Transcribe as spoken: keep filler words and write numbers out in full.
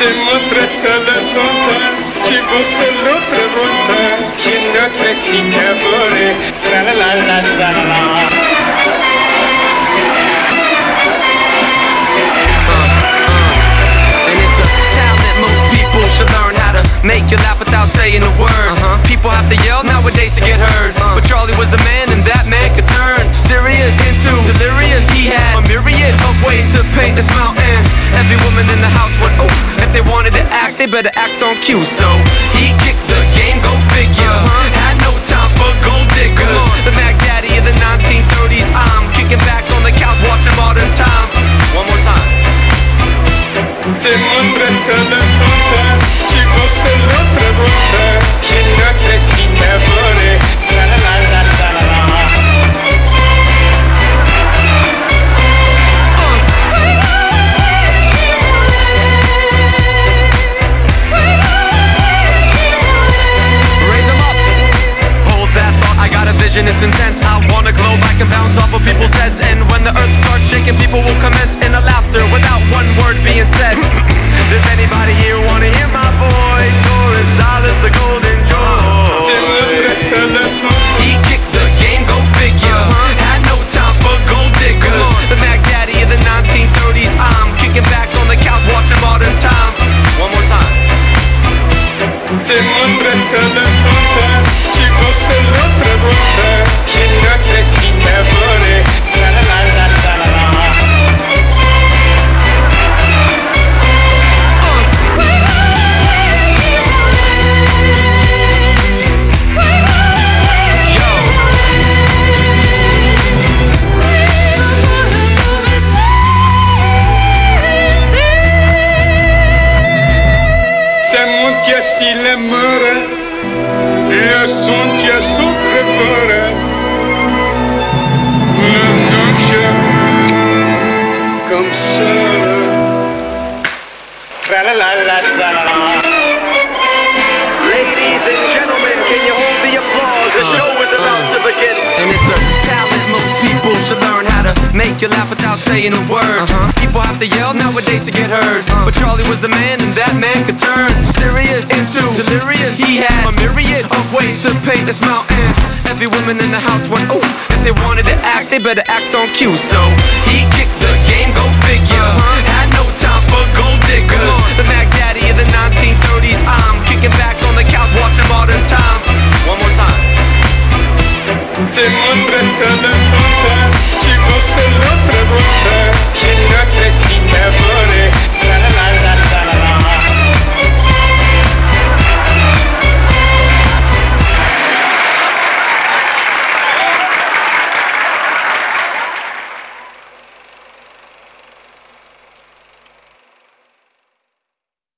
C'est notre seule sonde, ci fosse l'altra volta, che notre sticcatore, tra la la la la la la. Should learn how to make you laugh without saying a word. uh-huh. People have to yell nowadays to get heard, uh. But Charlie was a man and that man could turn serious into delirious. He had a myriad of ways to paint this mountain. Every woman in the house went ooh. If they wanted to act, they better act on cue. So he kicked the game, go figure. uh-huh. Had no time for gold diggers. The Mac Daddy of the nineteen thirties. I'm kicking back on the couch watching Modern Times. One more time. C'est notre seule sonde, ci fosse l'altra volta, che notre sticcatore, tra la la la la la la. Raise 'em up. Hold that thought, I got a vision, it's intense. I wanna glow back and bounce off of people's heads. And when the earth starts shaking, people will commence in a laughter without one word being said. Does anybody here wanna hear my voice? Or is silence the golden joy? He kicked the game, go figure. uh-huh. Had no time for gold diggers. The Mac Daddy of the nineteen thirties. I'm kicking back on the couch watching Modern Times. One more time. C'est notre seule sonde, ci fosse l'altra volta, che notre sticcatore, tra la la la la la la. Si l'amore, le son ti a sopravvore, le son comme ça. Tra la la la la la. Ladies and gentlemen, can you hold the applause? The show is about to begin. And it's a talent most people should learn how to make you laugh without saying a word. uh-huh. People have to yell nowadays to get heard, uh. But Charlie was a man and that man could turn serious into delirious. He had a myriad of ways to paint this mountain. Every woman in the house went ooh. If they wanted to act, they better act on cue. So he kicked the game, go figure. uh-huh. Had no time for gold diggers. The Mac Daddy of the nineteen thirties. I'm kicking back on the couch watching Modern Times. One more time. C'est notre seule